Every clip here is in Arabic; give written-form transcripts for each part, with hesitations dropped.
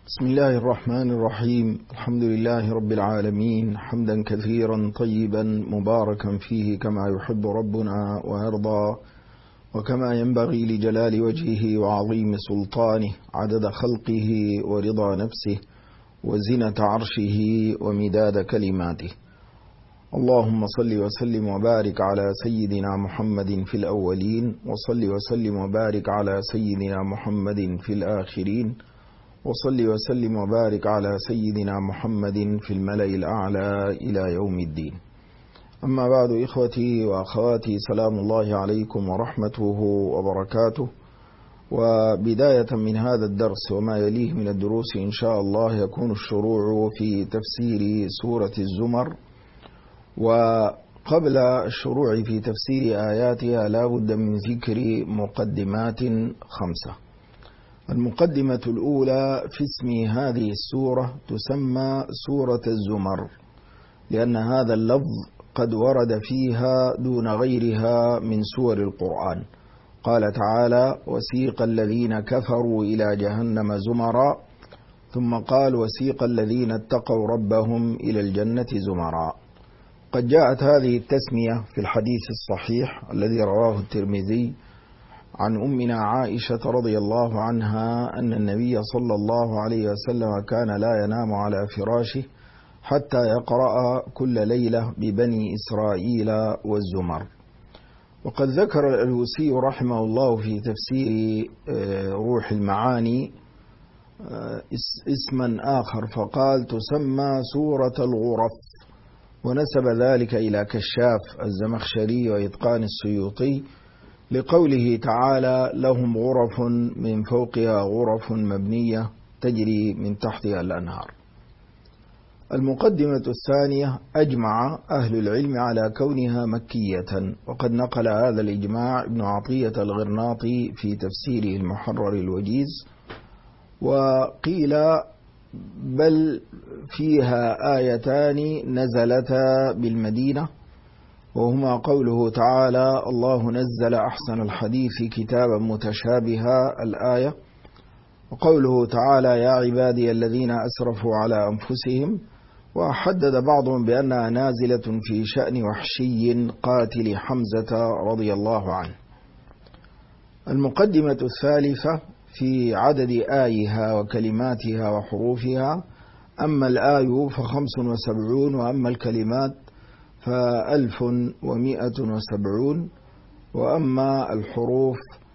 بسم الله الرحمن الرحيم. الحمد لله رب العالمين، حمدا كثيرا طيبا مباركا فيه كما يحب ربنا ويرضى، وكما ينبغي لجلال وجهه وعظيم سلطانه، عدد خلقه ورضا نفسه وزنة عرشه ومداد كلماته. اللهم صل وسلم وبارك على سيدنا محمد في الأولين، وصل وسلم وبارك على سيدنا محمد في الآخرين، وصل وسلم وبارك على سيدنا محمد في الملأ الأعلى إلى يوم الدين. أما بعد، إخوتي وأخواتي، سلام الله عليكم ورحمته وبركاته. وبداية من هذا الدرس وما يليه من الدروس إن شاء الله يكون الشروع في تفسير سورة الزمر. وقبل الشروع في تفسير آياتها لا بد من ذكر مقدمات 5. المقدمة الأولى: في اسم هذه السورة تسمى سورة الزمر لأن هذا اللفظ قد ورد فيها دون غيرها من سور القرآن. قال تعالى: وسيق الذين كفروا إلى جهنم زمرا، ثم قال: وسيق الذين اتقوا ربهم إلى الجنة زمرا. قد جاءت هذه التسمية في الحديث الصحيح الذي رواه الترمذي عن أمنا عائشة رضي الله عنها أن النبي صلى الله عليه وسلم كان لا ينام على فراشه حتى يقرأ كل ليلة ببني إسرائيل والزمر. وقد ذكر الألوسي رحمه الله في تفسير روح المعاني اسما آخر فقال: تسمى سورة الغرف، ونسب ذلك إلى كشاف الزمخشري وإتقان السيوطي لقوله تعالى: لهم غرف من فوقها غرف مبنية تجري من تحتها الأنهار. المقدمة الثانية: أجمع أهل العلم على كونها مكية، وقد نقل هذا الإجماع ابن عطية الغرناطي في تفسيره المحرر الوجيز. وقيل بل فيها آيتان نزلتا بالمدينة، وهما قوله تعالى: الله نزل أحسن الحديث كتابا متشابها الآية، وقوله تعالى: يا عبادي الذين أسرفوا على أنفسهم. وحدد بعضهم بأنها نازلة في شأن وحشي قاتل حمزة رضي الله عنه. المقدمة الثالثة: في عدد آيها وكلماتها وحروفها. أما الآي ف75، وأما الكلمات ف1170، وأما الحروف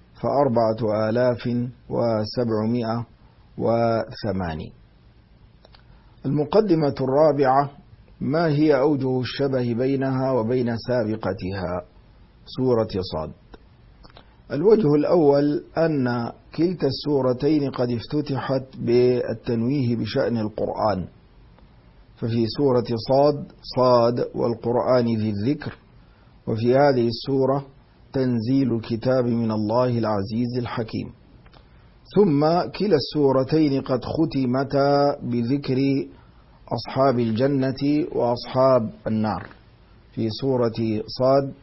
ف4708. المقدمة الرابعة: ما هي أوجه الشبه بينها وبين سابقتها سورة صاد؟ الوجه الأول أن كلتا السورتين قد افتتحت بالتنويه بشأن القرآن، ففي سورة صاد والقرآن ذي الذكر، وفي هذه السورة تنزيل الكتاب من الله العزيز الحكيم. ثم كلا السورتين قد ختمتا بذكر أصحاب الجنة وأصحاب النار. في سورة صاد: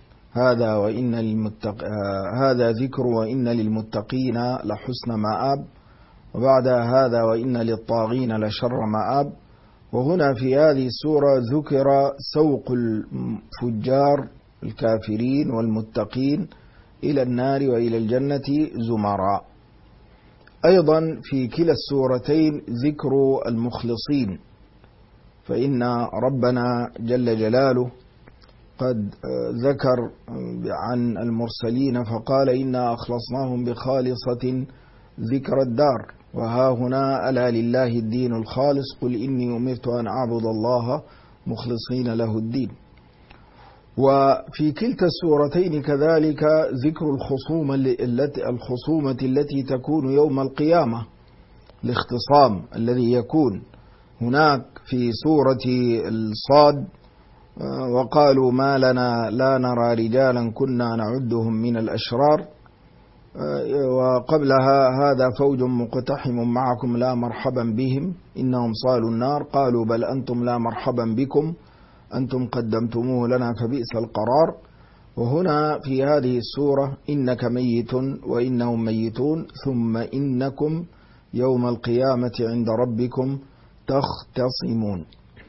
هذا ذكر وإن للمتقين لحسن مآب، وبعد هذا وإن للطاغين لشر مآب. وهنا في هذه السورة ذكر سوق الفجار الكافرين والمتقين إلى النار وإلى الجنة زمراء. أيضا في كلا السورتين ذكر المخلصين، فإن ربنا جل جلاله قد ذكر عن المرسلين فقال: إنا أخلصناهم بخالصة ذكر الدار، وها هنا ألا لله الدين الخالص، قل إني أمرت أن أعبد الله مخلصين له الدين. وفي كلتا السورتين كذلك ذكر الخصومة التي تكون يوم القيامة، الاختصام الذي يكون هناك في سورة الصاد: وقالوا ما لنا لا نرى رجالا كنا نعدهم من الأشرار. وقبلها: هذا فوج مقتحم معكم لا مرحبا بهم إنهم صالوا النار، قالوا بل أنتم لا مرحبا بكم أنتم قدمتموه لنا فبئس القرار. وهنا في هذه السورة: إنك ميت وإنهم ميتون ثم إنكم يوم القيامة عند ربكم تختصمون.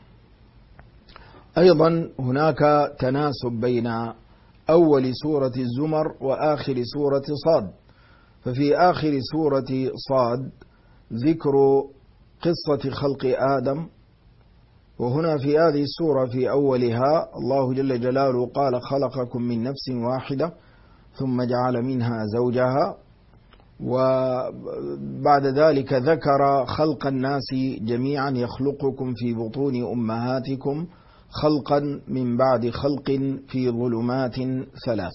أيضا هناك تناسب بين أول سورة الزمر وآخر سورة صاد. ففي آخر سورة صاد ذكر قصة خلق آدم، وهنا في هذه السورة في أولها الله جل جلاله قال خلقكم من نفس واحدة ثم جعل منها زوجها، وبعد ذلك ذكر خلق الناس جميعا يخلقكم في بطون أمهاتكم خلقا من بعد خلق في ظلمات ثلاث.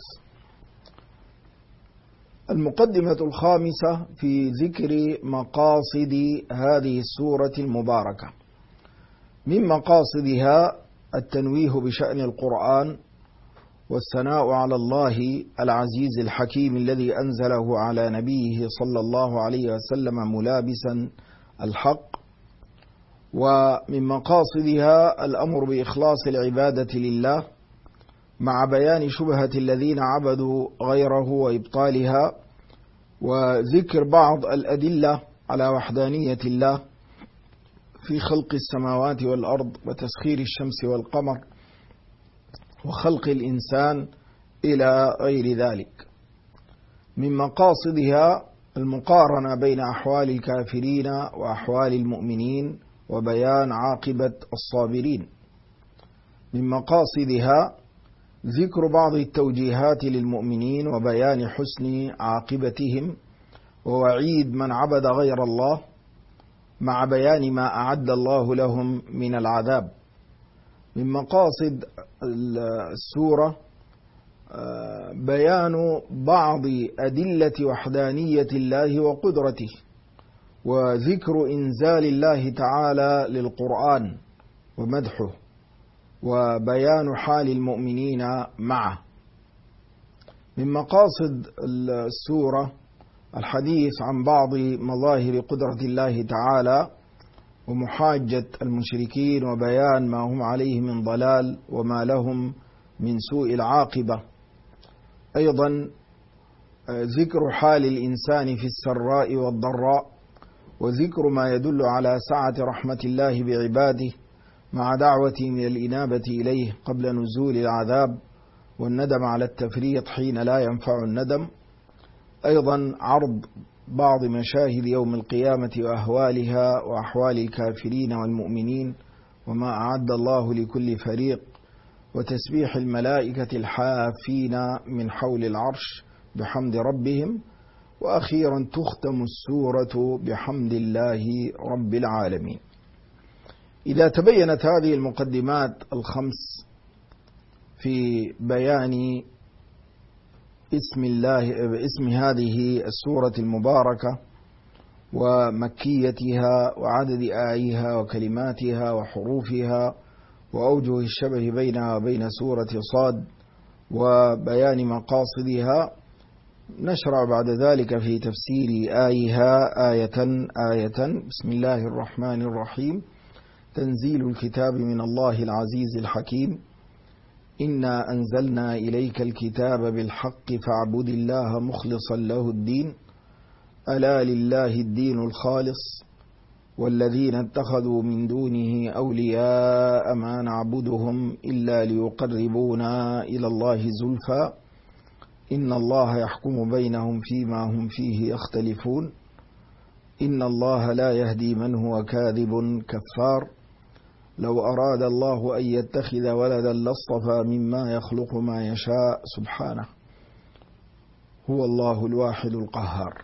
المقدمة الخامسة في ذكر مقاصد هذه السورة المباركة. من مقاصدها التنويه بشأن القرآن والثناء على الله العزيز الحكيم الذي أنزله على نبيه صلى الله عليه وسلم ملابسا الحق. ومن مقاصدها الأمر بإخلاص العبادة لله مع بيان شبهة الذين عبدوا غيره وإبطالها، وذكر بعض الأدلة على وحدانية الله في خلق السماوات والأرض وتسخير الشمس والقمر وخلق الإنسان إلى غير ذلك. من مقاصدها المقارنة بين أحوال الكافرين وأحوال المؤمنين وبيان عاقبة الصابرين. من مقاصدها ذكر بعض التوجيهات للمؤمنين وبيان حسن عاقبتهم ووعيد من عبد غير الله مع بيان ما أعد الله لهم من العذاب. من مقاصد السورة بيان بعض أدلة وحدانية الله وقدرته، وذكر إنزال الله تعالى للقرآن ومدحه وبيان حال المؤمنين معه. من مقاصد السورة الحديث عن بعض مظاهر قدرة الله تعالى ومحاجة المشركين وبيان ما هم عليه من ضلال وما لهم من سوء العاقبة. أيضا ذكر حال الإنسان في السراء والضراء، وذكر ما يدل على سعة رحمة الله بعباده مع دعوته من الإنابة إليه قبل نزول العذاب والندم على التفريط حين لا ينفع الندم. أيضا عرض بعض مشاهد يوم القيامة وأهوالها وأحوال الكافرين والمؤمنين وما أعد الله لكل فريق، وتسبيح الملائكة الحافين من حول العرش بحمد ربهم. وأخيرا تختم السورة بحمد الله رب العالمين. إذا تبينت هذه المقدمات الخمس في بيان اسم هذه السورة المباركة ومكيتها وعدد آيها وكلماتها وحروفها وأوجه الشبه بينها وبين سورة صاد وبيان مقاصدها، نشرع بعد ذلك في تفسير آيها آية آية. بسم الله الرحمن الرحيم. تنزيل الكتاب من الله العزيز الحكيم. إنا أنزلنا إليك الكتاب بالحق فاعبد الله مخلصا له الدين ألا لله الدين الخالص والذين اتخذوا من دونه أولياء ما نعبدهم إلا ليقربونا إلى الله زلفى إن الله يحكم بينهم فيما هم فيه يختلفون إن الله لا يهدي من هو كاذب كفار لو أراد الله أن يتخذ ولدا لاصطفى مما يخلق ما يشاء سبحانه هو الله الواحد القهار.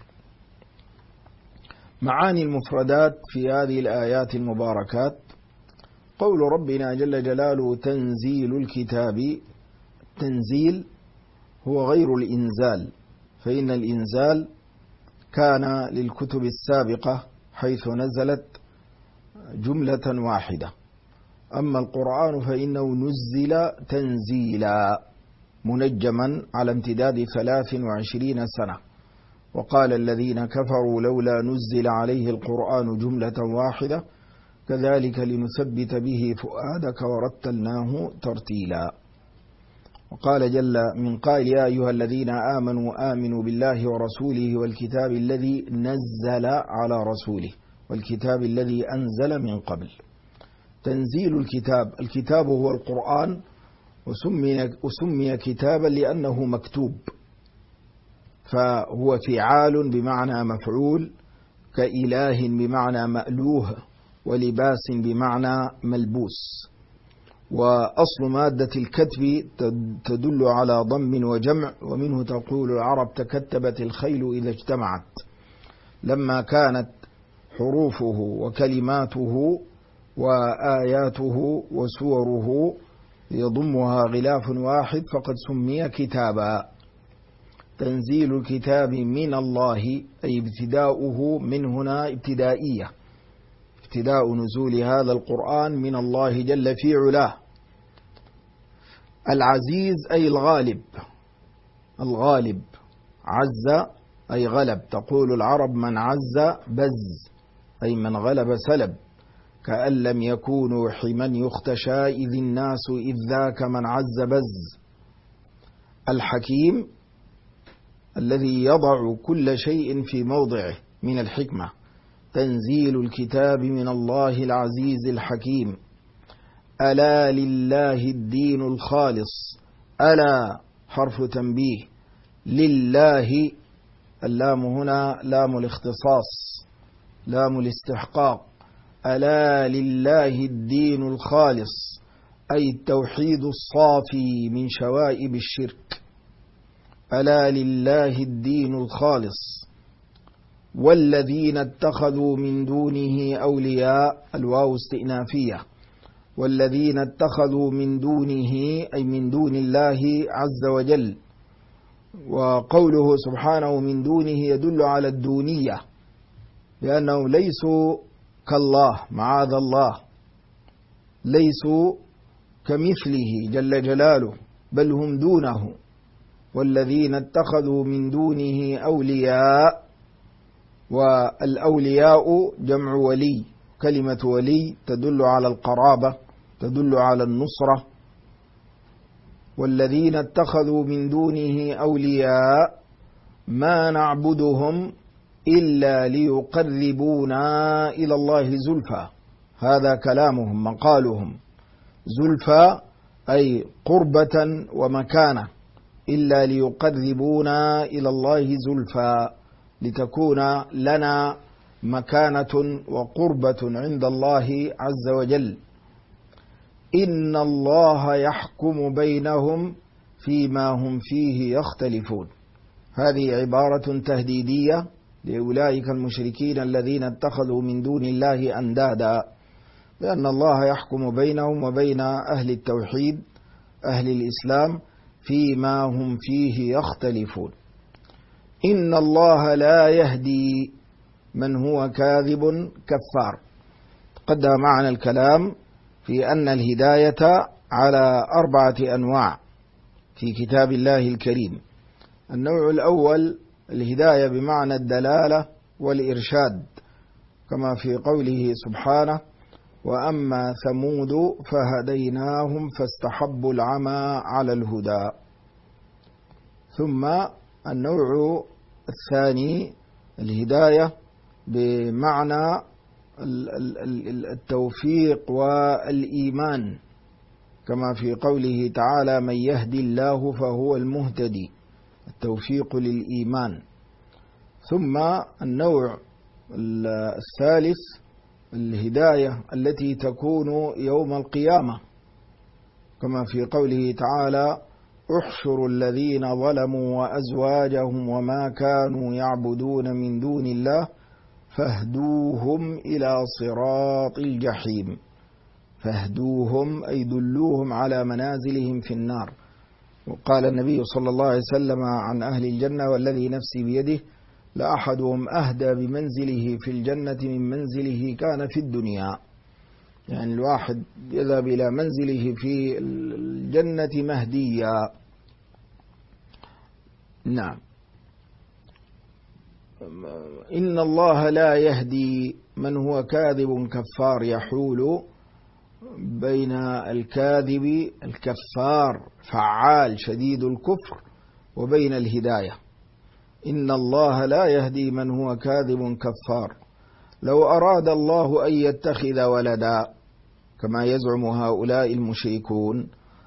معاني المفردات في هذه الآيات المباركات: قول ربنا جل جلاله تنزيل الكتاب. التنزيل هو غير الإنزال، فإن الإنزال كان للكتب السابقة حيث نزلت جملة واحدة، أما القرآن فإنه نزل تنزيلا منجما على امتداد 23 سنة. وقال الذين كفروا لولا نزل عليه القرآن جملة واحدة كذلك لنثبت به فؤادك ورتلناه ترتيلا. وقال جل من قائل يا أيها الذين آمنوا آمنوا بالله ورسوله والكتاب الذي نزل على رسوله والكتاب الذي أنزل من قبل. تنزيل الكتاب، الكتاب هو القرآن، وسمي كتابا لأنه مكتوب، فهو فعال بمعنى مفعول، كإله بمعنى مألوه، ولباس بمعنى ملبوس. وأصل مادة الكتب تدل على ضم وجمع، ومنه تقول العرب تكتبت الخيل إذا اجتمعت، لما كانت حروفه وكلماته وآياته وسوره يضمها غلاف واحد فقد سمي كتابا. تنزيل الكتاب من الله أي ابتداؤه من هنا ابتدائية، ابتداء نزول هذا القرآن من الله جل في علاه. العزيز أي الغالب، الغالب عز أي غلب، تقول العرب من عز بز، أي من غلب سلب، كأن لم يكونوا حما يختشى إذ الناس إذ ذاك من عز بز. الحكيم الذي يضع كل شيء في موضعه من الحكمة. تنزيل الكتاب من الله العزيز الحكيم. ألا لله الدين الخالص، ألا حرف تنبيه، لله اللام هنا لام الاختصاص لام الاستحقاق. ألا لله الدين الخالص أي التوحيد الصافي من شوائب الشرك. ألا لله الدين الخالص. والذين اتخذوا من دونه أولياء، الواو استئنافية، والذين اتخذوا من دونه أي من دون الله عز وجل. وقوله سبحانه من دونه يدل على الدونية، لأنهم ليسوا كالله معاذ الله، ليسوا كمثله جل جلاله، بل هم دونه. والذين اتخذوا من دونه أولياء، والأولياء جمع ولي، كلمة ولي تدل على القرابة، تدل على النصرة. والذين اتخذوا من دونه أولياء ما نعبدهم إلا ليقربونا إلى الله زلفى، هذا كلامهم مقالهم، زلفى أي قربة ومكانة، إلا ليقربونا إلى الله زلفى، لتكون لنا مكانة وقربة عند الله عز وجل. إن الله يحكم بينهم فيما هم فيه يختلفون. هذه عبارة تهديدية لأولئك المشركين الذين اتخذوا من دون الله أندادا، لأن الله يحكم بينهم وبين أهل التوحيد أهل الإسلام فيما هم فيه يختلفون. إن الله لا يهدي من هو كاذب كفار. قدم معنا الكلام في أن الهداية على 4 أنواع في كتاب الله الكريم. النوع الأول الهداية بمعنى الدلالة والإرشاد، كما في قوله سبحانه وأما ثمود فهديناهم فاستحبوا العمى على الهدى. ثم النوع الثاني الهداية بمعنى التوفيق والإيمان، كما في قوله تعالى من يهدي الله فهو المهتدي، التوفيق للإيمان. ثم النوع الثالث الهداية التي تكون يوم القيامة، كما في قوله تعالى احشروا الذين ظلموا وأزواجهم وما كانوا يعبدون من دون الله فاهدوهم إلى صراط الجحيم. فاهدوهم أي دلوهم على منازلهم في النار. وقال النبي صلى الله عليه وسلم عن أهل الجنة والذي نفسي بيده لأحدهم أهدى بمنزله في الجنة من منزله كان في الدنيا، يعني الواحد يذهب إلى منزله في الجنة مهديا. نعم. إن الله لا يهدي من هو كاذب كفار يحول بين الكاذب الكفار فعال شديد الكفر وبين الهداية. إن الله لا يهدي من هو كاذب كفار. لو أراد الله أن يتخذ ولدا كما يزعم هؤلاء المشركون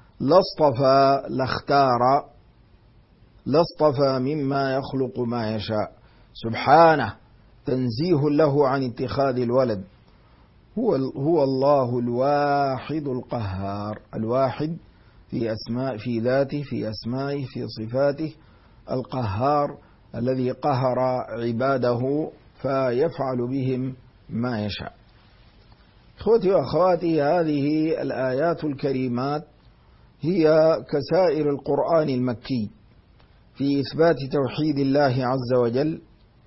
لاصطفى مما يخلق ما يشاء سبحانه، تنزيه له عن اتخاذ الولد. هو الله الواحد القهار، الواحد في ذاته، في أسمائه، في صفاته، القهار الذي قهر عباده فيفعل بهم ما يشاء. إخوتي وأخواتي، هذه الآيات الكريمات هي كسائر القرآن المكي في إثبات توحيد الله عز وجل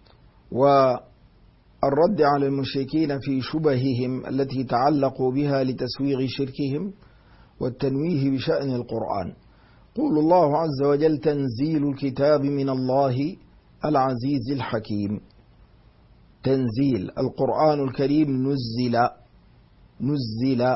والرد على المشركين في شبههم التي تعلقوا بها لتسويغ شركهم والتنويه بشأن القرآن. قول الله عز وجل: تنزيل الكتاب من الله العزيز الحكيم. تنزيل القرآن الكريم نزل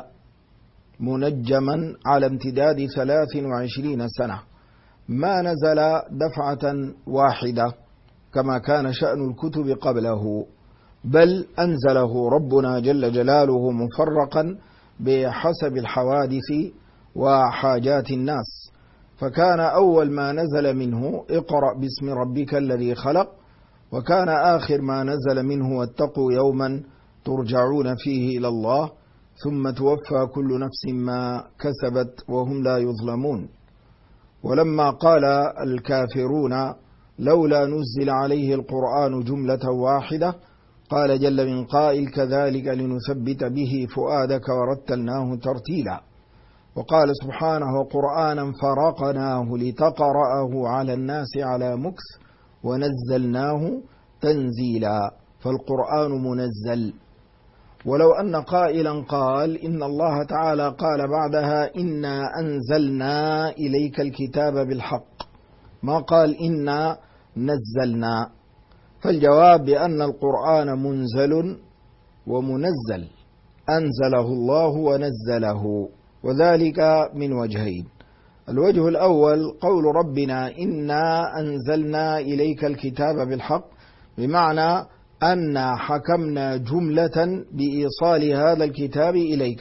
منجما على امتداد 23 سنة، ما نزل دفعة واحدة كما كان شأن الكتب قبله، بل أنزله ربنا جل جلاله مفرقا بحسب الحوادث وحاجات الناس. فكان أول ما نزل منه اقرأ باسم ربك الذي خلق، وكان آخر ما نزل منه واتقوا يوما ترجعون فيه إلى الله ثم توفى كل نفس ما كسبت وهم لا يظلمون. ولما قال الكافرون لولا نزل عليه القرآن جملة واحدة، قال جل من قائل: كذلك لنثبت به فؤادك ورتلناه ترتيلا. وقال سبحانه: قرآنا فرقناه لتقرأه على الناس على مكث ونزلناه تنزيلا. فالقرآن منزل. ولو أن قائلا قال إن الله تعالى قال بعدها: إنا أنزلنا إليك الكتاب بالحق، ما قال إنا نزلنا، فالجواب بأن القرآن منزل ومنزل، أنزله الله ونزله، وذلك من وجهين. الوجه الأول قول ربنا: إنا أنزلنا إليك الكتاب بالحق، بمعنى أن حكمنا جملة بإيصال هذا الكتاب إليك،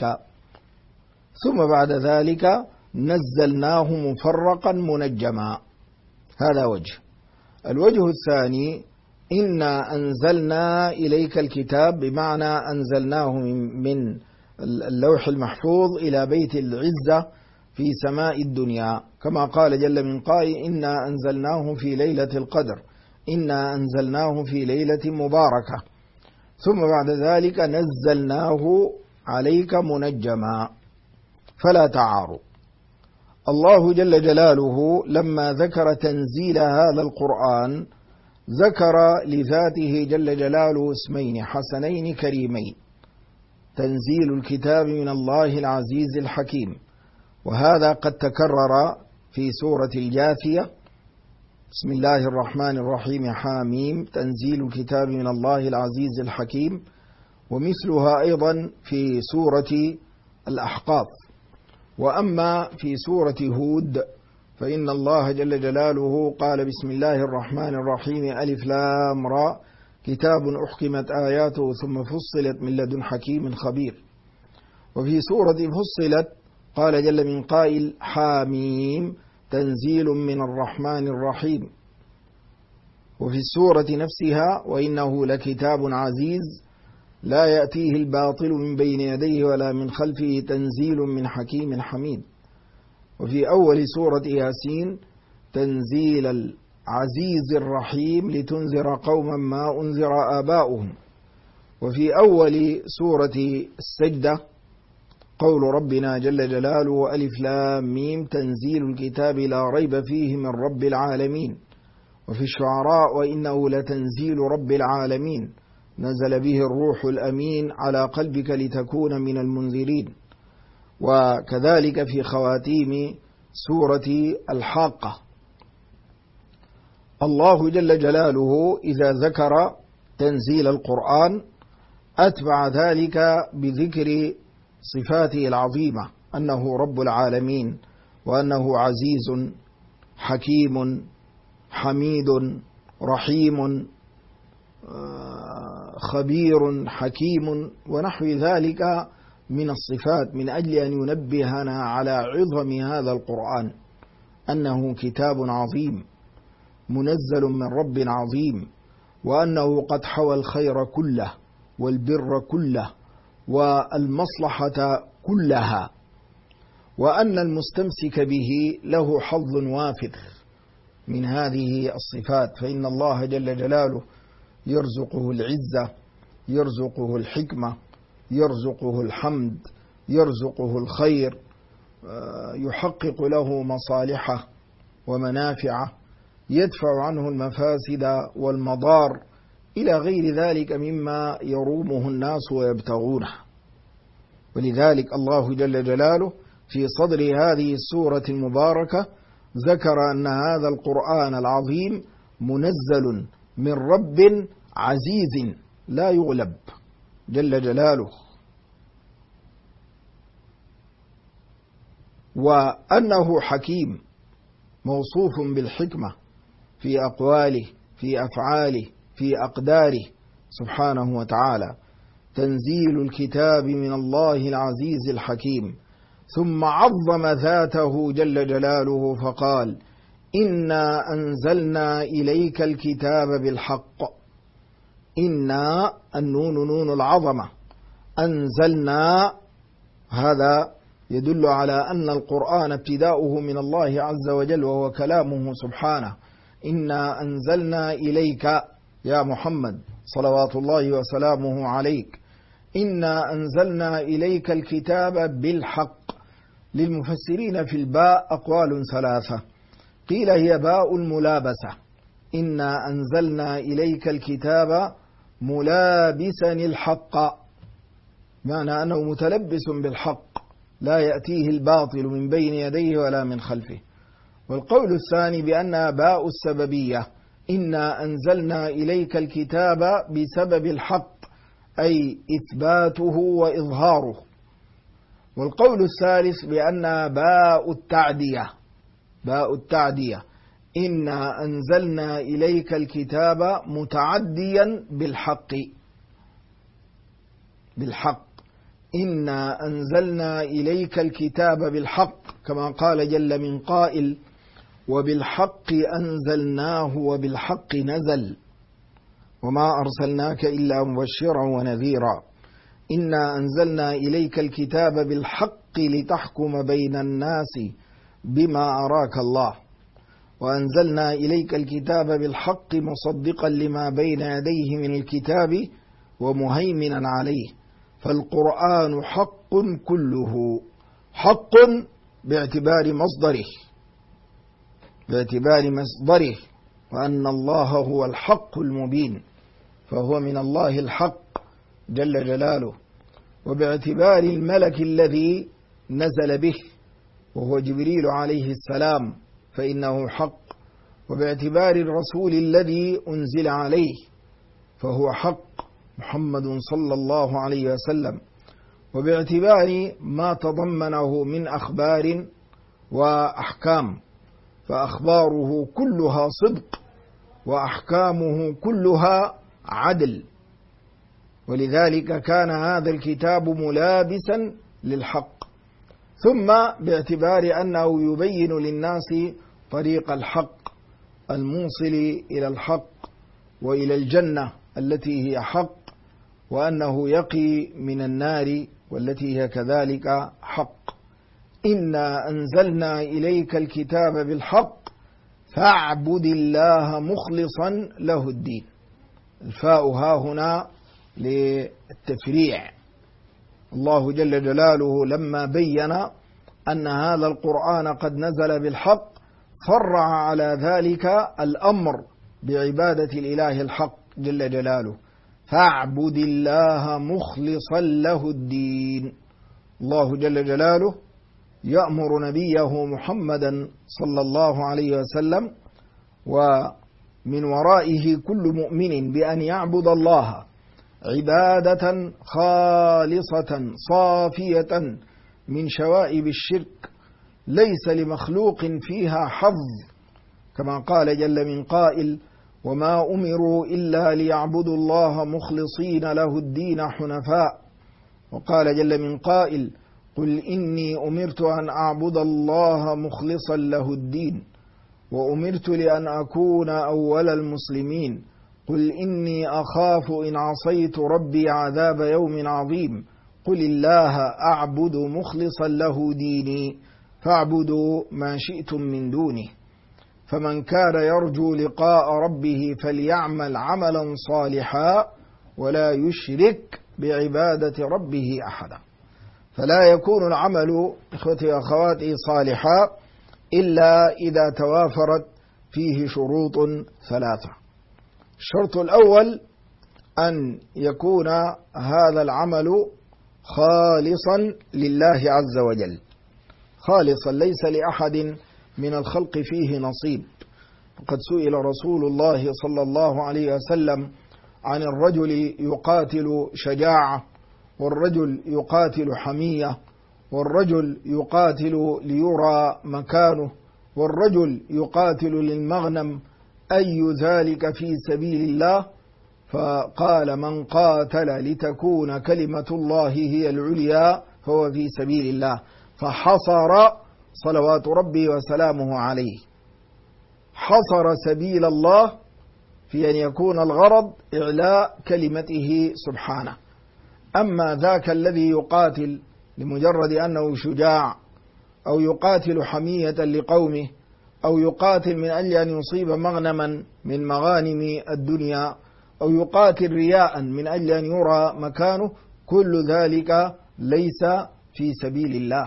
ثم بعد ذلك نزلناه مفرقا منجما. هذا وجه. الوجه الثاني: إنا أنزلنا إليك الكتاب، بمعنى أنزلناه من اللوح المحفوظ إلى بيت العزة في سماء الدنيا، كما قال جل من قائل: إنا أنزلناه في ليلة القدر، إنا أنزلناه في ليلة مباركة، ثم بعد ذلك نزلناه عليك منجما، فلا تعارض. الله جل جلاله لما ذكر تنزيل هذا القرآن ذكر لذاته جل جلاله اسمين حسنين كريمين: تنزيل الكتاب من الله العزيز الحكيم، وهذا قد تكرر في سورة الجاثية: بسم الله الرحمن الرحيم حاميم تنزيل الكتاب من الله العزيز الحكيم، ومثلها أيضا في سورة الأحقاف. وأما في سورة هود فإن الله جل جلاله قال: بسم الله الرحمن الرحيم ألف لام را كتاب أحكمت آياته ثم فصلت من لدن حكيم خبير. وفي سورة فصلت قال جل من قائل: حاميم تنزيل من الرحمن الرحيم. وفي السورة نفسها: وإنه لكتاب عزيز لا يأتيه الباطل من بين يديه ولا من خلفه تنزيل من حكيم حميد. وفي أول سورة ياسين: تنزيل العزيز الرحيم لتنذر قوما ما أنذر آباؤهم. وفي أول سورة السجدة قول ربنا جل جلاله: ألف لام ميم تنزيل الكتاب لا ريب فيه من رب العالمين. وفي الشعراء: وإنه لتنزيل رب العالمين نزل به الروح الأمين على قلبك لتكون من المنذرين. وكذلك في خواتيم سورة الحاقة. الله جل جلاله إذا ذكر تنزيل القرآن أتبع ذلك بذكر صفاته العظيمة أنه رب العالمين، وأنه عزيز حكيم حميد رحيم خبير حكيم ونحو ذلك من الصفات، من أجل أن ينبهنا على عظم هذا القرآن، أنه كتاب عظيم منزل من رب عظيم، وأنه قد حوى الخير كله والبر كله والمصلحة كلها، وأن المستمسك به له حظ وافر من هذه الصفات، فإن الله جل جلاله يرزقه العزة، يرزقه الحكمة، يرزقه الحمد، يرزقه الخير، يحقق له مصالحه ومنافعه، يدفع عنه المفاسد والمضار إلى غير ذلك مما يرومه الناس ويبتغونه. ولذلك الله جل جلاله في صدر هذه السورة المباركة ذكر أن هذا القرآن العظيم منزل من رب عزيز لا يغلب جل جلاله، وأنه حكيم موصوف بالحكمة في أقواله في أفعاله في أقداره سبحانه وتعالى. تنزيل الكتاب من الله العزيز الحكيم. ثم عظم ذاته جل جلاله فقال: إنا أنزلنا إليك الكتاب بالحق. إنا النون نون العظمة، أنزلنا هذا يدل على أن القرآن ابتداؤه من الله عز وجل وهو كلامه سبحانه. إنا أنزلنا إليك يا محمد صلوات الله وسلامه عليك، إنا أنزلنا إليك الكتاب بالحق. للمفسرين في الباء أقوال ثلاثة، قيل هي باء الملابسة، إنا أنزلنا إليك الكتاب ملابسا الحق، معنى أنه متلبس بالحق لا يأتيه الباطل من بين يديه ولا من خلفه. والقول الثاني بأنها باء السببية، إنا أنزلنا إليك الكتاب بسبب الحق، أي إثباته وإظهاره. والقول الثالث بأنها باء التعدية، باء التعدية، إنا أنزلنا إليك الكتاب متعديا بالحق، بالحق، إنا أنزلنا إليك الكتاب بالحق، كما قال جل من قائل: وبالحق أنزلناه وبالحق نزل وما أرسلناك إلا مبشرا ونذيرا. إنا أنزلنا إليك الكتاب بالحق لتحكم بين الناس بما أراك الله، وأنزلنا إليك الكتاب بالحق مصدقا لما بين يديه من الكتاب ومهيمنا عليه. فالقرآن حق كله، حق باعتبار مصدره، باعتبار مصدره، وأن الله هو الحق المبين، فهو من الله الحق جل جلاله. وباعتبار الملك الذي نزل به وهو جبريل عليه السلام فإنه حق، وباعتبار الرسول الذي أنزل عليه فهو حق محمد صلى الله عليه وسلم، وباعتبار ما تضمنه من أخبار وأحكام، فأخباره كلها صدق وأحكامه كلها عدل، ولذلك كان هذا الكتاب ملابسا للحق. ثم باعتبار أنه يبين للناس طريق الحق الموصل إلى الحق وإلى الجنة التي هي حق، وأنه يقي من النار والتي هي كذلك حق. إنا أنزلنا إليك الكتاب بالحق فاعبد الله مخلصا له الدين. الفاء ها هنا للتفريع. الله جل جلاله لما بين أن هذا القرآن قد نزل بالحق فرع على ذلك الأمر بعبادة الإله الحق جل جلاله، فاعبد الله مخلصا له الدين. الله جل جلاله يأمر نبيه محمدا صلى الله عليه وسلم ومن ورائه كل مؤمن بأن يعبد الله عبادة خالصة صافية من شوائب الشرك ليس لمخلوق فيها حظ، كما قال جل من قائل: وما أمروا إلا ليعبدوا الله مخلصين له الدين حنفاء. وقال جل من قائل: قل إني أمرت أن أعبد الله مخلصا له الدين وأمرت لأن أكون أول المسلمين. قل إني أخاف إن عصيت ربي عذاب يوم عظيم. قل الله أعبد مخلصا له ديني فاعبدوا ما شئتم من دونه. فمن كان يرجو لقاء ربه فليعمل عملا صالحا ولا يشرك بعبادة ربه أحدا. فلا يكون العمل إخوتي وأخواتي صالحا إلا إذا توافرت فيه شروط ثلاثة. الشرط الأول أن يكون هذا العمل خالصا لله عز وجل، خالصا ليس لأحد من الخلق فيه نصيب. وقد سئل رسول الله صلى الله عليه وسلم عن الرجل يقاتل شجاعة، والرجل يقاتل حمية، والرجل يقاتل ليرى مكانه، والرجل يقاتل للمغنم، أي ذلك في سبيل الله؟ فقال: من قاتل لتكون كلمة الله هي العليا فهو في سبيل الله. فحصر صلوات ربي وسلامه عليه، حصر سبيل الله في أن يكون الغرض إعلاء كلمته سبحانه. أما ذاك الذي يقاتل لمجرد أنه شجاع، أو يقاتل حمية لقومه، أو يقاتل من أجل أن يصيب مغنما من مغانم الدنيا، أو يقاتل رياء من أجل أن يرى مكانه، كل ذلك ليس في سبيل الله،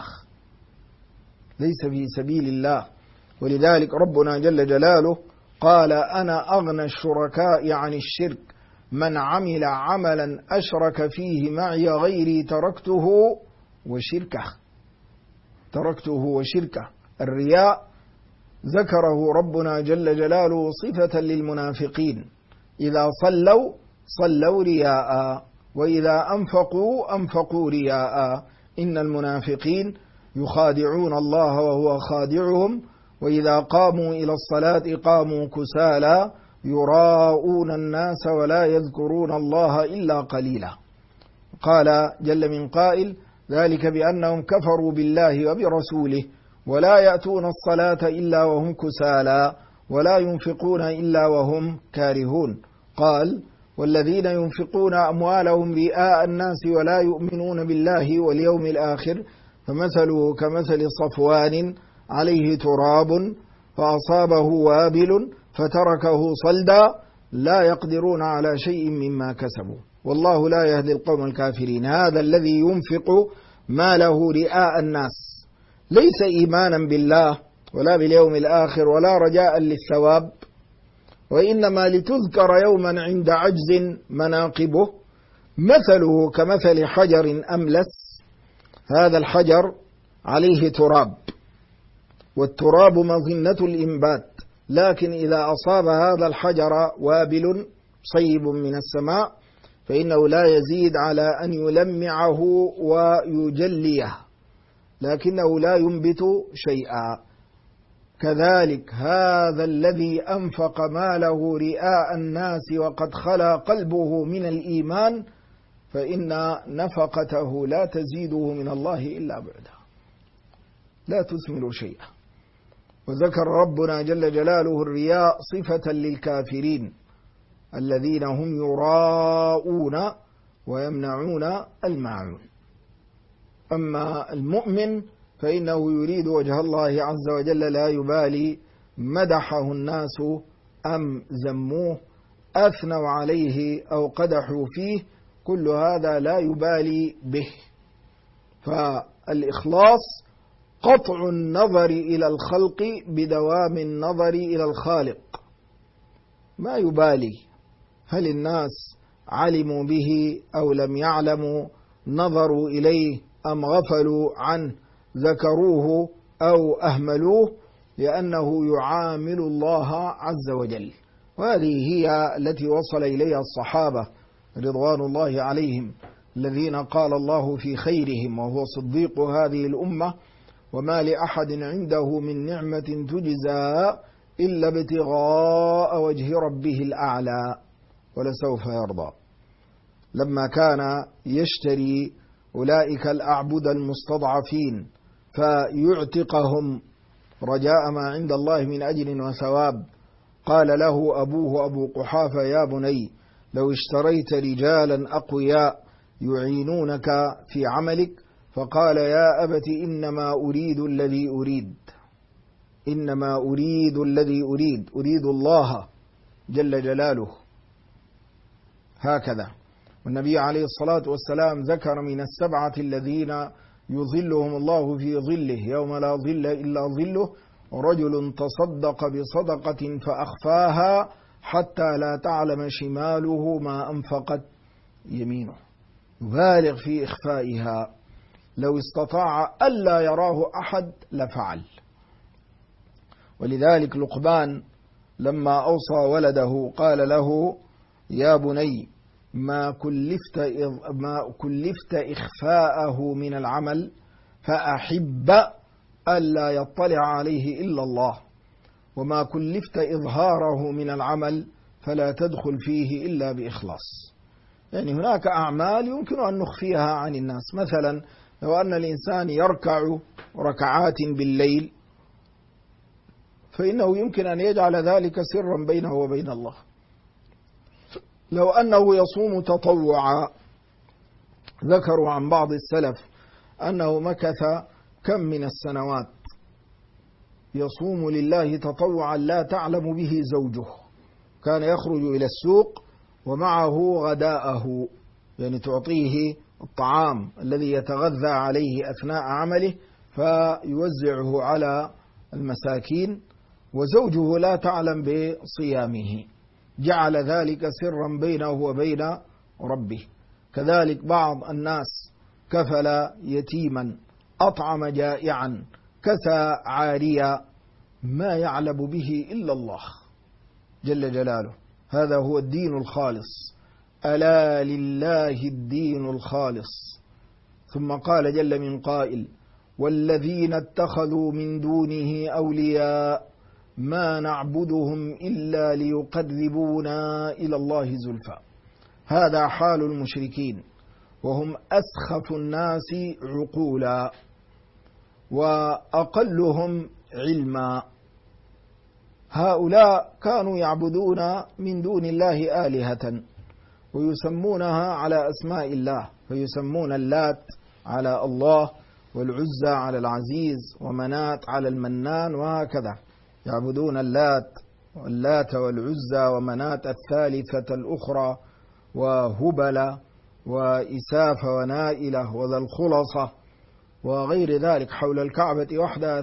ليس في سبيل الله. ولذلك ربنا جل جلاله قال: أنا أغنى الشركاء عن الشرك، من عمل عملا أشرك فيه معي غيري تركته وشركه. تركته وشركه. الرياء ذكره ربنا جل جلاله صفة للمنافقين: إذا صلوا رياء، وإذا أنفقوا رياء. إن المنافقين يخادعون الله وهو خادعهم، وإذا قاموا إلى الصلاة قاموا كسالى يراءون الناس ولا يذكرون الله إلا قليلا. قال جل من قائل: ذلك بأنهم كفروا بالله وبرسوله ولا يأتون الصلاة إلا وهم كسالى ولا ينفقون إلا وهم كارهون. قال: والذين ينفقون أموالهم رئاء الناس ولا يؤمنون بالله واليوم الآخر فمثله كمثل صفوان عليه تراب فأصابه وابل فتركه صلدا لا يقدرون على شيء مما كسبوا والله لا يهدي القوم الكافرين. هذا الذي ينفق ماله رئاء الناس ليس إيمانا بالله ولا باليوم الآخر ولا رجاء للثواب، وإنما لتذكر يوما عند عجز مناقبه، مثله كمثل حجر أملس. هذا الحجر عليه تراب، والتراب مظنة الإنبات، لكن إذا أصاب هذا الحجر وابل صيب من السماء فإنه لا يزيد على أن يلمعه ويجليه، لكنه لا ينبت شيئا. كذلك هذا الذي أنفق ماله رئاء الناس وقد خلا قلبه من الإيمان فإن نفقته لا تزيده من الله إلا بعدا، لا تثمر شيئا. وذكر ربنا جل جلاله الرياء صفة للكافرين الذين هم يراءون ويمنعون الماعون. أما المؤمن فإنه يريد وجه الله عز وجل، لا يبالي مدحه الناس أم ذموه، أثنوا عليه أو قدحوا فيه، كل هذا لا يبالي به. فالإخلاص قطع النظر إلى الخلق بدوام النظر إلى الخالق، ما يبالي هل الناس علموا به أو لم يعلموا، نظروا إليه أم غفلوا عنه، ذكروه أو أهملوه، لأنه يعامل الله عز وجل. وهذه هي التي وصل إليها الصحابة رضوان الله عليهم الذين قال الله في خيرهم وهو صديق هذه الأمة: وما لأحد عنده من نعمة تجزى إلا ابتغاء وجه ربه الأعلى ولسوف يرضى. لما كان يشتري أولئك الأعبد المستضعفين فيعتقهم رجاء ما عند الله من أجر وثواب، قال له أبوه أبو قحافة: يا بني، لو اشتريت رجالا أقوياء يعينونك في عملك. فقال: يا أبت إنما أريد الذي أريد الله جل جلاله. هكذا. والنبي عليه الصلاة والسلام ذكر من السبعة الذين يظلهم الله في ظله يوم لا ظل إلا ظله: رجل تصدق بصدقة فأخفاها حتى لا تعلم شماله ما أنفقت يمينه، يبالغ في إخفائها، لو استطاع ألا يراه أحد لفعل. ولذلك لقمان لما أوصى ولده قال له: يا بني، ما كلفت إخفاءه من العمل فأحب ألا يطلع عليه إلا الله، وما كلفت إظهاره من العمل فلا تدخل فيه إلا بإخلاص. يعني هناك أعمال يمكن أن نخفيها عن الناس، مثلا لو أن الإنسان يركع ركعات بالليل فإنه يمكن أن يجعل ذلك سرا بينه وبين الله. لو أنه يصوم تطوعا، ذكروا عن بعض السلف أنه مكث كم من السنوات يصوم لله تطوعا لا تعلم به زوجه، كان يخرج إلى السوق ومعه غداءه، يعني تعطيه الطعام الذي يتغذى عليه أثناء عمله فيوزعه على المساكين، وزوجه لا تعلم بصيامه، جعل ذلك سرا بينه وبين ربه. كذلك بعض الناس كفل يتيما، أطعم جائعا، كسى عاريا، ما يعلم به إلا الله جل جلاله. هذا هو الدين الخالص، ألا لله الدين الخالص. ثم قال جل من قائل: والذين اتخذوا من دونه أولياء ما نعبدهم إلا ليقربونا إلى الله زلفى. هذا حال المشركين، وهم أسخف الناس عقولا وأقلهم علما. هؤلاء كانوا يعبدون من دون الله آلهة ويسمونها على أسماء الله، فيسمون اللات على الله، والعزى على العزيز، ومنات على المنان، وهكذا يعبدون اللات والعزى ومنات الثالثة الأخرى، وهبل وإساف ونائلة وذا الخلصة وغير ذلك. حول الكعبة وحدها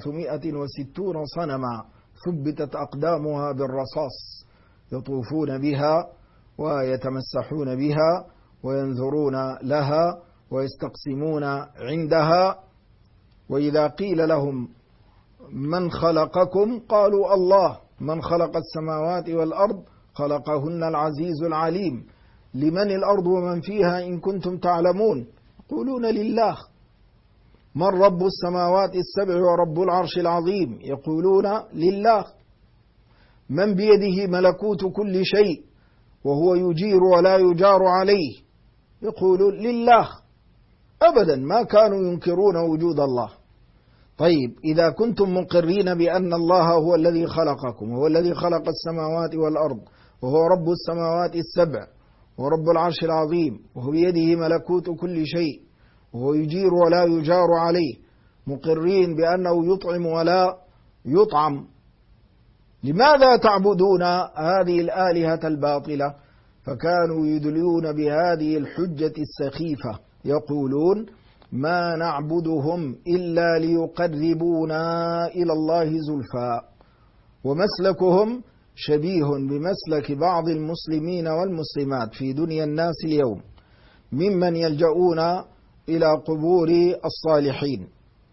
360 صنما ثبتت أقدامها بالرصاص، يطوفون بها ويتمسحون بها وينذرون لها ويستقسمون عندها. وإذا قيل لهم: من خلقكم؟ قالوا: الله. من خلق السماوات والأرض؟ خلقهن العزيز العليم. لمن الأرض ومن فيها إن كنتم تعلمون؟ يقولون: لله. من رب السماوات السبع ورب العرش العظيم؟ يقولون: لله. من بيده ملكوت كل شيء وهو يجير ولا يجار عليه؟ يقولون: لله. أبدا ما كانوا ينكرون وجود الله. طيب، إذا كنتم مقرين بأن الله هو الذي خلقكم، وهو الذي خلق السماوات والأرض، وهو رب السماوات السبع ورب العرش العظيم، وهو بيده ملكوت كل شيء وهو يجير ولا يجار عليه، مقرين بأنه يطعم ولا يطعم، لماذا تعبدون هذه الآلهة الباطلة؟ فكانوا يدلون بهذه الحجة السخيفة، يقولون: ما نعبدهم إلا ليقربونا إلى الله زلفى. ومسلكهم شبيه بمسلك بعض المسلمين والمسلمات في دنيا الناس اليوم، ممن يلجؤون إلى قبور الصالحين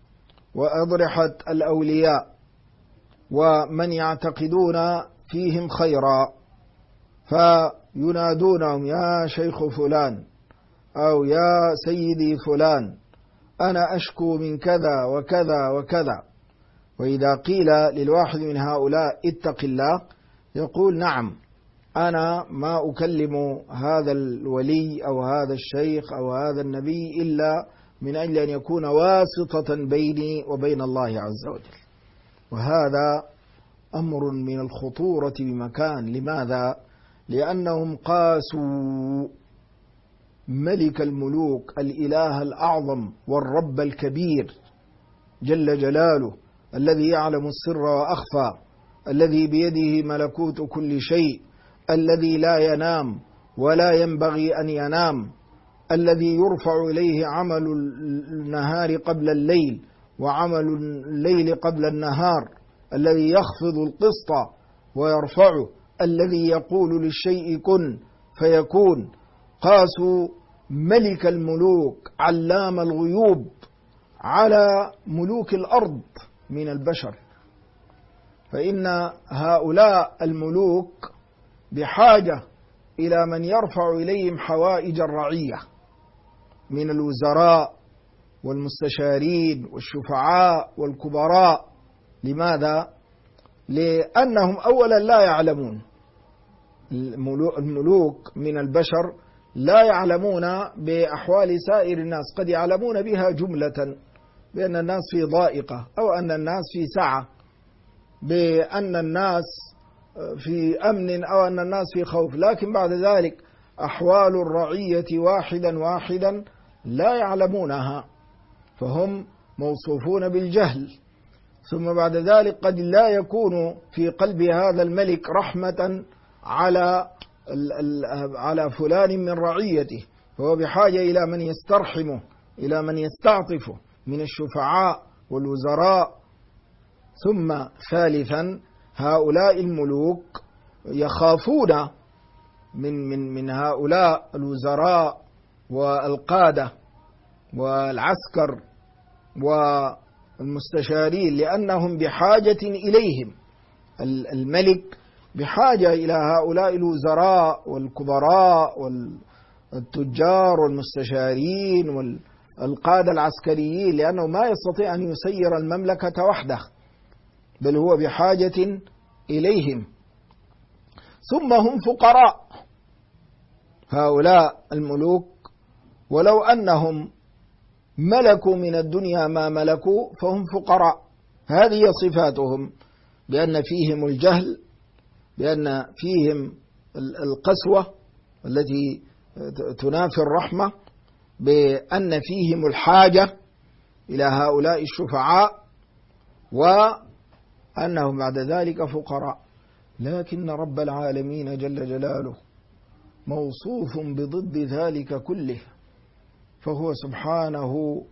وأضرحة الأولياء ومن يعتقدون فيهم خيرا، ينادونهم يا شيخ فلان أو يا سيدي فلان، أنا أشكو من كذا وكذا وكذا. وإذا قيل للواحد من هؤلاء اتق الله يقول نعم، أنا ما أكلم هذا الولي أو هذا الشيخ أو هذا النبي إلا من أجل أن يكون واسطة بيني وبين الله عز وجل. وهذا أمر من الخطورة بمكان. لماذا؟ لأنهم قاسوا ملك الملوك الإله الأعظم والرب الكبير جل جلاله، الذي يعلم السر وأخفى، الذي بيده ملكوت كل شيء، الذي لا ينام ولا ينبغي أن ينام، الذي يرفع إليه عمل النهار قبل الليل وعمل الليل قبل النهار، الذي يخفض القسط ويرفعه، الذي يقول للشيء كن فيكون. قاسوا ملك الملوك علام الغيوب على ملوك الأرض من البشر، فإن هؤلاء الملوك بحاجة إلى من يرفع إليهم حوائج الرعية من الوزراء والمستشارين والشفعاء والكبراء. لماذا؟ لأنهم أولا لا يعلمون، الملوك من البشر لا يعلمون بأحوال سائر الناس، قد يعلمون بها جملة بأن الناس في ضائقة أو أن الناس في سعة، بأن الناس في أمن أو أن الناس في خوف، لكن بعد ذلك أحوال الرعية واحدا واحدا لا يعلمونها، فهم موصوفون بالجهل. ثم بعد ذلك قد لا يكون في قلب هذا الملك رحمة على فلان من رعيته، فهو بحاجة إلى من يسترحمه، إلى من يستعطفه من الشفعاء والوزراء. ثم ثالثا هؤلاء الملوك يخافون من هؤلاء الوزراء والقادة والعسكر والمستشارين، لأنهم بحاجة إليهم. الملك بحاجة إلى هؤلاء الوزراء والكبراء والتجار والمستشارين والقادة العسكريين، لأنه ما يستطيع أن يسير المملكة وحده، بل هو بحاجة إليهم. ثم هم فقراء هؤلاء الملوك، ولو أنهم ملكوا من الدنيا ما ملكوا فهم فقراء. هذه صفاتهم، بأن فيهم الجهل، بأن فيهم القسوة التي تنافي الرحمة، بأن فيهم الحاجة إلى هؤلاء الشفعاء، وأنهم بعد ذلك فقراء. لكن رب العالمين جل جلاله موصوف بضد ذلك كله، فهو سبحانه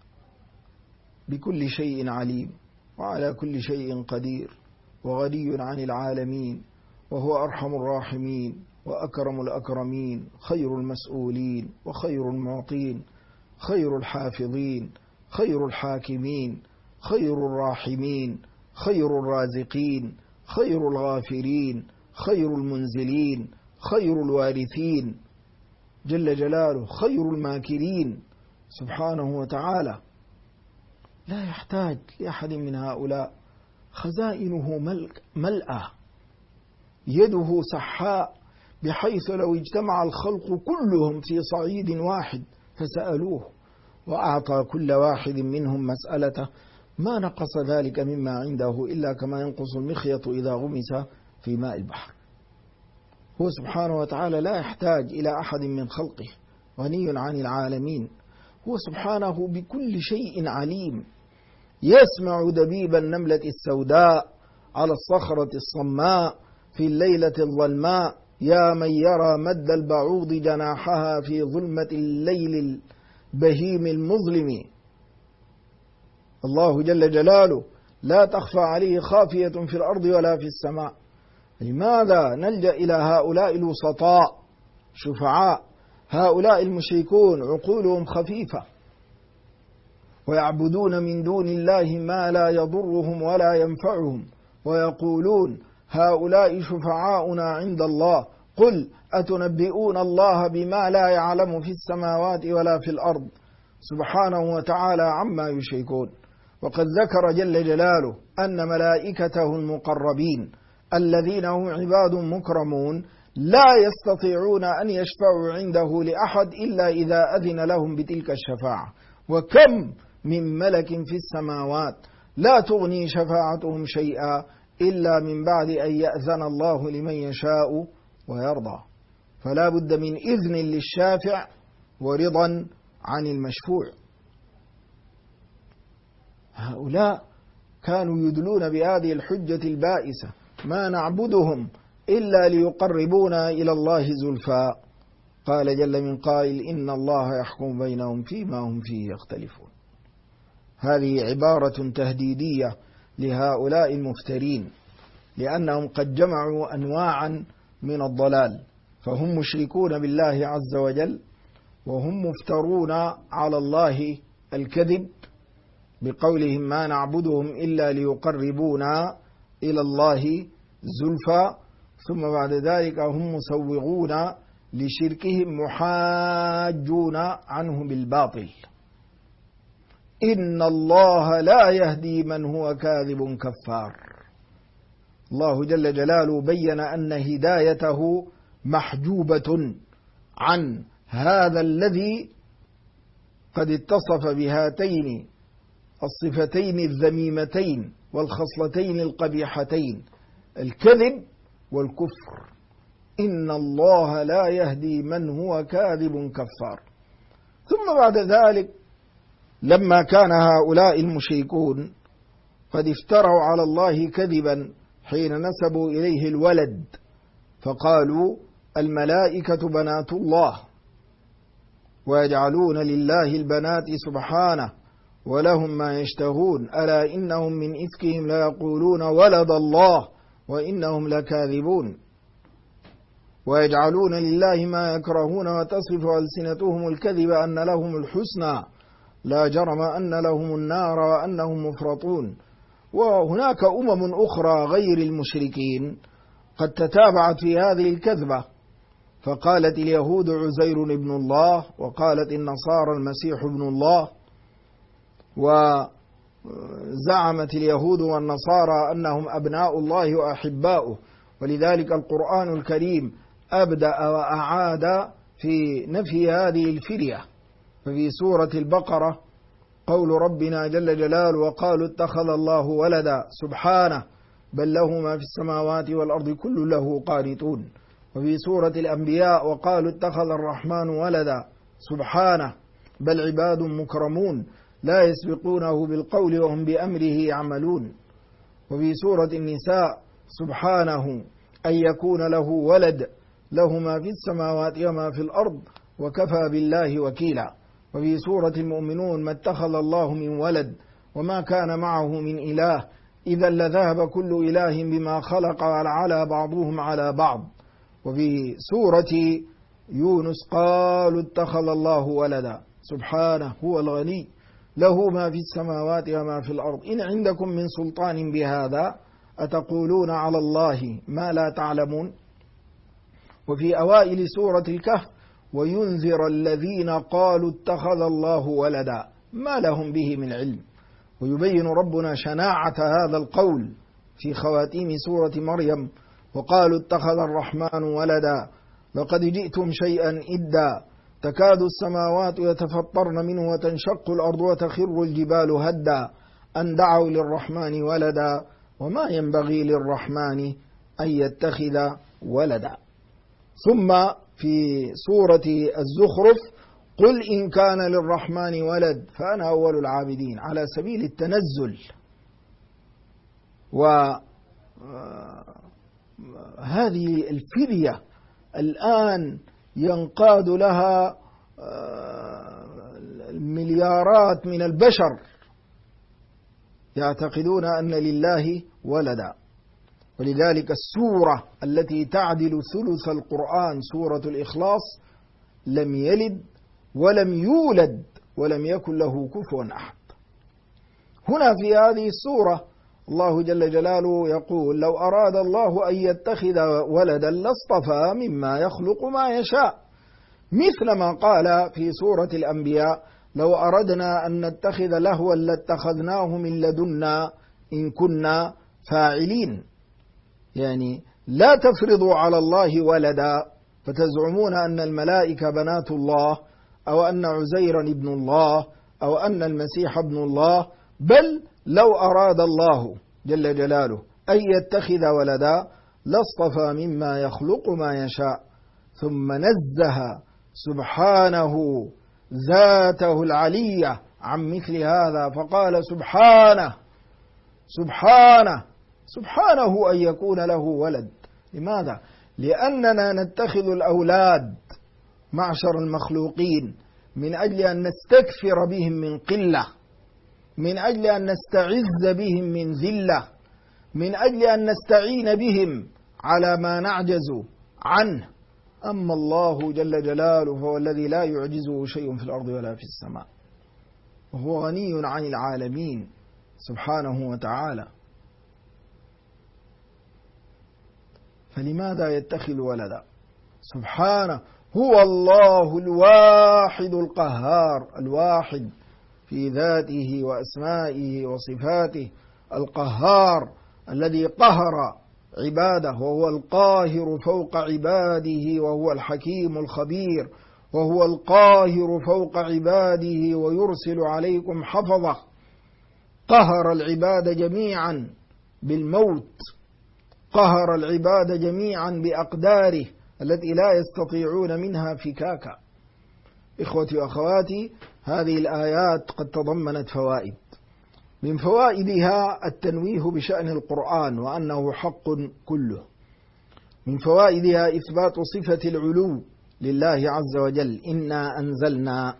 بكل شيء عليم وعلى كل شيء قدير وغني عن العالمين، وهو أرحم الراحمين وأكرم الأكرمين، خير المسؤولين وخير المعطين، خير الحافظين، خير الحاكمين، خير الراحمين، خير الرازقين، خير الغافرين، خير المنزلين، خير الوارثين جل جلاله، خير الماكرين سبحانه وتعالى. لا يحتاج لأحد من هؤلاء، خزائنه ملأى، يده سحاء، بحيث لو اجتمع الخلق كلهم في صعيد واحد فسألوه وأعطى كل واحد منهم مسألته ما نقص ذلك مما عنده إلا كما ينقص المخيط إذا غمس في ماء البحر. هو سبحانه وتعالى لا يحتاج إلى أحد من خلقه، غني عن العالمين. هو سبحانه بكل شيء عليم، يسمع دبيب النملة السوداء على الصخرة الصماء في الليلة الظلماء، يا من يرى مد البعوض جناحها في ظلمة الليل البهيم المظلم. الله جل جلاله لا تخفى عليه خافية في الأرض ولا في السماء. لماذا نلجأ إلى هؤلاء الوسطاء شفعاء؟ هؤلاء المشركون عقولهم خفيفة، ويعبدون من دون الله ما لا يضرهم ولا ينفعهم، ويقولون هؤلاء شفعاؤنا عند الله، قل أتنبئون الله بما لا يعلم في السماوات ولا في الأرض سبحانه وتعالى عما يشركون. وقد ذكر جل جلاله أن ملائكته المقربين الذين هم عباد مكرمون لا يستطيعون أن يشفعوا عنده لأحد إلا إذا أذن لهم بتلك الشفاعة. وكم من ملك في السماوات لا تغني شفاعتهم شيئا إلا من بعد أن يأذن الله لمن يشاء ويرضى. فلا بد من إذن للشافع ورضا عن المشفوع. هؤلاء كانوا يدلون بهذه الحجة البائسة: ما نعبدهم إلا ليقربونا إلى الله زلفى. قال جل من قائل: إن الله يحكم بينهم فيما هم فيه يختلفون. هذه عبارة تهديدية لهؤلاء المفترين، لأنهم قد جمعوا أنواعا من الضلال، فهم مشركون بالله عز وجل، وهم مفترون على الله الكذب بقولهم ما نعبدهم إلا ليقربونا إلى الله زلفى، ثم بعد ذلك هم مسوغون لشركهم محاجون عنه بالباطل. إن الله لا يهدي من هو كاذب كفار. الله جل جلاله بين أن هدايته محجوبة عن هذا الذي قد اتصف بهاتين الصفتين الذميمتين والخصلتين القبيحتين: الكذب والكفر. إن الله لا يهدي من هو كاذب كفار. ثم بعد ذلك لما كان هؤلاء المشركون قد افتروا على الله كذبا حين نسبوا إليه الولد، فقالوا الملائكة بنات الله، ويجعلون لله البنات سبحانه ولهم ما يشتهون، ألا إنهم من إفكهم ليقولون ولد الله وإنهم لكاذبون. ويجعلون لله ما يكرهون وتصف ألسنتهم الكذب أن لهم الحسنى لا جرم أن لهم النار وأنهم مفرطون. وهناك أخرى غير المشركين قد تتابعت في هذه الكذبة، فقالت اليهود عزير ابن الله، وقالت النصارى المسيح ابن الله، وزعمت اليهود والنصارى أنهم أبناء الله وأحباؤه. ولذلك القرآن الكريم أبدأ وأعاد في نفي هذه الفرية. ففي سورة البقرة قول ربنا جل جلاله: وقالوا اتخذ الله ولدا سبحانه بل له ما في السماوات والأرض كل له قانتون. وفي سورة الأنبياء: وقالوا اتخذ الرحمن ولدا سبحانه بل عباد مكرمون لا يسبقونه بالقول وهم بأمره يعملون. وفي سورة النساء: سبحانه أن يكون له ولد له ما في السماوات وما في الأرض وكفى بالله وكيلا. وفي سورة المؤمنون: ما اتخذ الله من ولد وما كان معه من إله إذا لذهب كل إله بما خلق ولعلى بعضهم على بعض. وفي سورة يونس: قالوا اتخذ الله ولدا سبحانه هو الغني له ما في السماوات وما في الأرض إن عندكم من سلطان بهذا أتقولون على الله ما لا تعلمون. وفي أوائل سورة الكهف: وينذر الذين قالوا اتخذ الله ولدا ما لهم به من علم. ويبين ربنا شناعة هذا القول في خواتيم سورة مريم: وقالوا اتخذ الرحمن ولدا لقد جئتم شيئا إدا تكاد السماوات يتفطرن منه وتنشق الأرض وتخر الجبال هدا أن دعوا للرحمن ولدا وما ينبغي للرحمن أن يتخذ ولدا. ثم في سورة الزخرف: قل إن كان للرحمن ولد فأنا أول العابدين، على سبيل التنزل. وهذه الفرية الآن ينقاد لها المليارات من البشر يعتقدون أن لله ولدا. ولذلك السورة التي تعدل ثلث القرآن سورة الإخلاص لم يلد ولم يولد ولم يكن له كفوا أحد. هنا في هذه السورة الله جل جلاله يقول: لو أراد الله أن يتخذ ولدا لاصطفى مما يخلق ما يشاء، مثل ما قال في سورة الأنبياء: لو أردنا أن نتخذ لهوا لاتخذناه من لدنا إن كنا فاعلين. يعني لا تفرضوا على الله ولدا فتزعمون أن الملائكة بنات الله، أو أن عزيرا ابن الله، أو أن المسيح ابن الله، بل لو أراد الله جل جلاله أن يتخذ ولدا لاصطفى مما يخلق ما يشاء. ثم نزه سبحانه ذاته العلية عن مثل هذا فقال: سبحانه أن يكون له ولد. لماذا؟ لأننا نتخذ الأولاد معشر المخلوقين من أجل أن نستكثر بهم من قلة، من أجل أن نستعز بهم من ذلة، من أجل أن نستعين بهم على ما نعجز عنه. أما الله جل جلاله فهو الذي لا يعجزه شيء في الأرض ولا في السماء، وهو غني عن العالمين سبحانه وتعالى. فلماذا يتخذ ولدا؟ سبحانه هو الله الواحد القهار، الواحد في ذاته وأسمائه وصفاته، القهار الذي قهر عباده، وهو القاهر فوق عباده، وهو الحكيم الخبير، وهو القاهر فوق عباده ويرسل عليكم حفظة. قهر العباد جميعا بالموت، قهر العباد جميعا بأقداره التي لا يستطيعون منها فكاكا. إخوتي وأخواتي، هذه الآيات قد تضمنت فوائد، من فوائدها التنويه بشأن القرآن وأنه حق كله، من فوائدها إثبات صفة العلو لله عز وجل: إنا أنزلنا.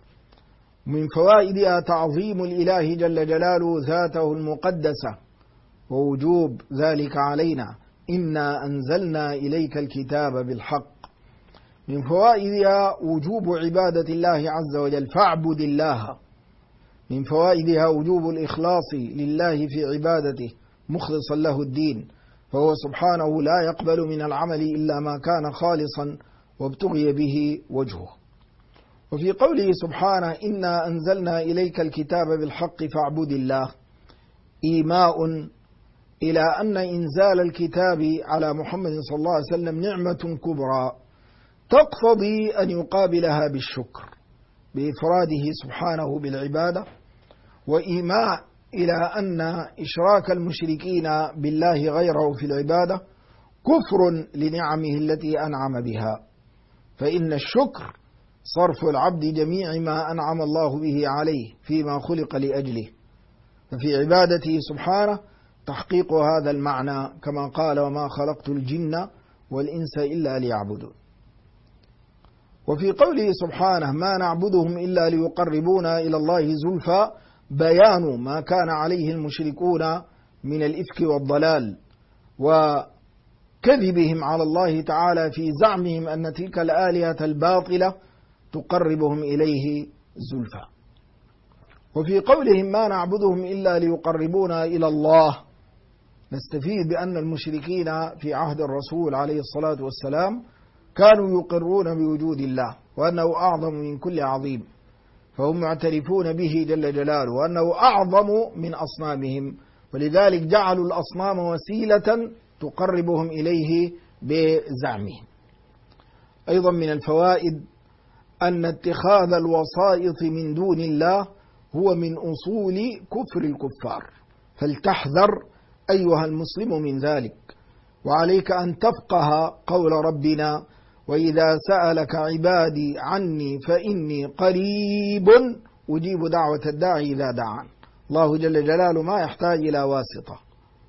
من فوائدها تعظيم الإله جل جلاله ذاته المقدسة ووجوب ذلك علينا: إنا أنزلنا إليك الكتاب بالحق. من فوائدها وجوب عبادة الله عز وجل، فاعبد الله. من فوائدها وجوب الإخلاص لله في عبادته مخلصا له الدين، فهو سبحانه لا يقبل من العمل إلا ما كان خالصا وابتغي به وجهه. وفي قوله سبحانه: إنا أنزلنا إليك الكتاب بالحق فاعبد الله، إيماء إلى أن إنزال الكتاب على محمد صلى الله عليه وسلم نعمة كبرى تقتضي أن يقابلها بالشكر بإفراده سبحانه بالعبادة، وإيماء إلى أن إشراك المشركين بالله غيره في العبادة كفر لنعمه التي أنعم بها، فإن الشكر صرف العبد جميع ما أنعم الله به عليه فيما خلق لأجله، ففي عبادته سبحانه تحقيق هذا المعنى، كما قال: وما خلقت الجن والإنس إلا ليعبدون. وفي قوله سبحانه: ما نعبدهم إلا ليقربونا إلى الله زلفى، بيان ما كان عليه المشركون من الإفك والضلال وكذبهم على الله تعالى في زعمهم أن تلك الآلهة الباطلة تقربهم إليه زلفى. وفي قولهم ما نعبدهم إلا ليقربونا إلى الله، نستفيد بأن المشركين في عهد الرسول عليه الصلاة والسلام كانوا يقرون بوجود الله وأنه أعظم من كل عظيم، فهم معترفون به جل جلاله وأنه أعظم من أصنامهم، ولذلك جعلوا الأصنام وسيلة تقربهم إليه بزعمهم. أيضا من الفوائد أن اتخاذ الوسائط من دون الله هو من أصول كفر الكفار، فلتحذر أيها المسلم من ذلك، وعليك أن تفقه قول ربنا: وإذا سألك عبادي عني فإني قريب أجيب دعوة الداعي إذا دعان. الله جل جلاله ما يحتاج إلى واسطة.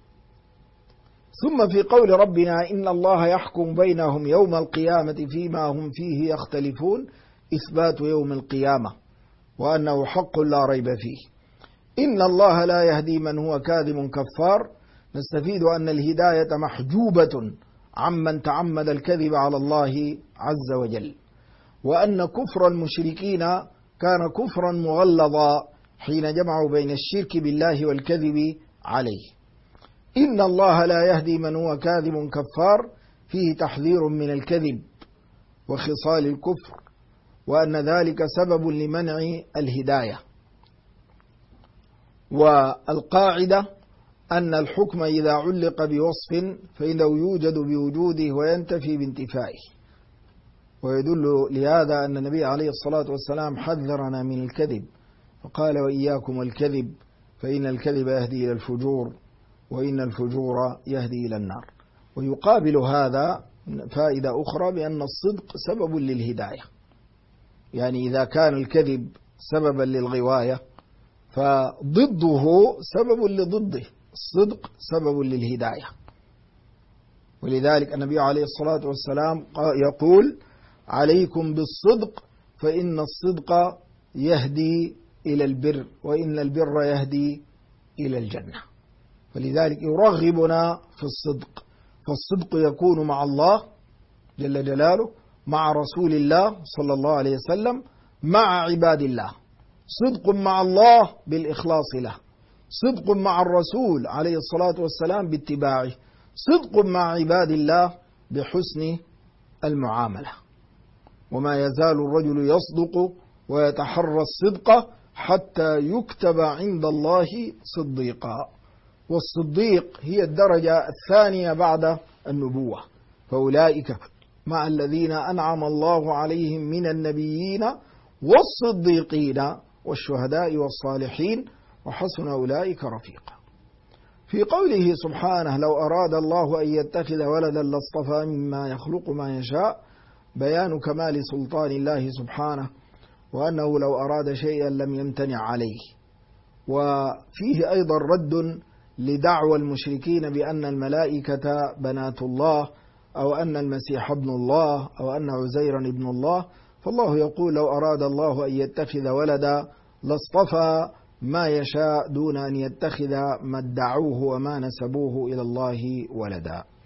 ثم في قول ربنا: إن الله يحكم بينهم يوم القيامة فيما هم فيه يختلفون، إثبات يوم القيامة وأنه حق لا ريب فيه. إن الله لا يهدي من هو كاذب كفار، نستفيد أن الهداية محجوبة عمن تعمد الكذب على الله عز وجل، وأن كفر المشركين كان كفرا مغلظا حين جمعوا بين الشرك بالله والكذب عليه. إن الله لا يهدي من هو كاذب كفار فيه تحذير من الكذب وخصال الكفر، وأن ذلك سبب لمنع الهداية. والقاعدة أن الحكم إذا علق بوصف فإنه يوجد بوجوده وينتفي بانتفائه، ويدل لهذا أن النبي عليه الصلاة والسلام حذرنا من الكذب فقال وإياكم الكذب فإن الكذب يهدي إلى الفجور وإن الفجور يهدي إلى النار. ويقابل هذا فائدة أخرى بأن الصدق سبب للهداية، يعني إذا كان الكذب سببا للغواية فضده سبب لضده، الصدق سبب للهداية. ولذلك النبي عليه الصلاة والسلام يقول عليكم بالصدق فإن الصدق يهدي إلى البر وإن البر يهدي إلى الجنة. فلذلك يرغبنا في الصدق، فالصدق يكون مع الله جل جلاله، مع رسول الله صلى الله عليه وسلم، مع عباد الله. صدق مع الله بالإخلاص له، صدق مع الرسول عليه الصلاة والسلام باتباعه، صدق مع عباد الله بحسن المعاملة. وما يزال الرجل يصدق ويتحرى الصدق حتى يكتب عند الله صديقا. والصديق هي الدرجة الثانية بعد النبوة، فأولئك مع الذين أنعم الله عليهم من النبيين والصديقين والشهداء والصالحين وحسن أولئك رفيقا. في قوله سبحانه لو أراد الله أن يتخذ ولدا لاصطفى مما يخلق ما يشاء، بيان كمال سلطان الله سبحانه، وأنه لو أراد شيئا لم يمتنع عليه. وفيه أيضا رد لدعوى المشركين بأن الملائكة بنات الله أو أن المسيح ابن الله أو أن عزيرا ابن الله. فالله يقول لو أراد الله أن يتخذ ولدا لاصطفى ما يشاء دون أن يتخذ ما ادعوه وما نسبوه إلى الله ولدا.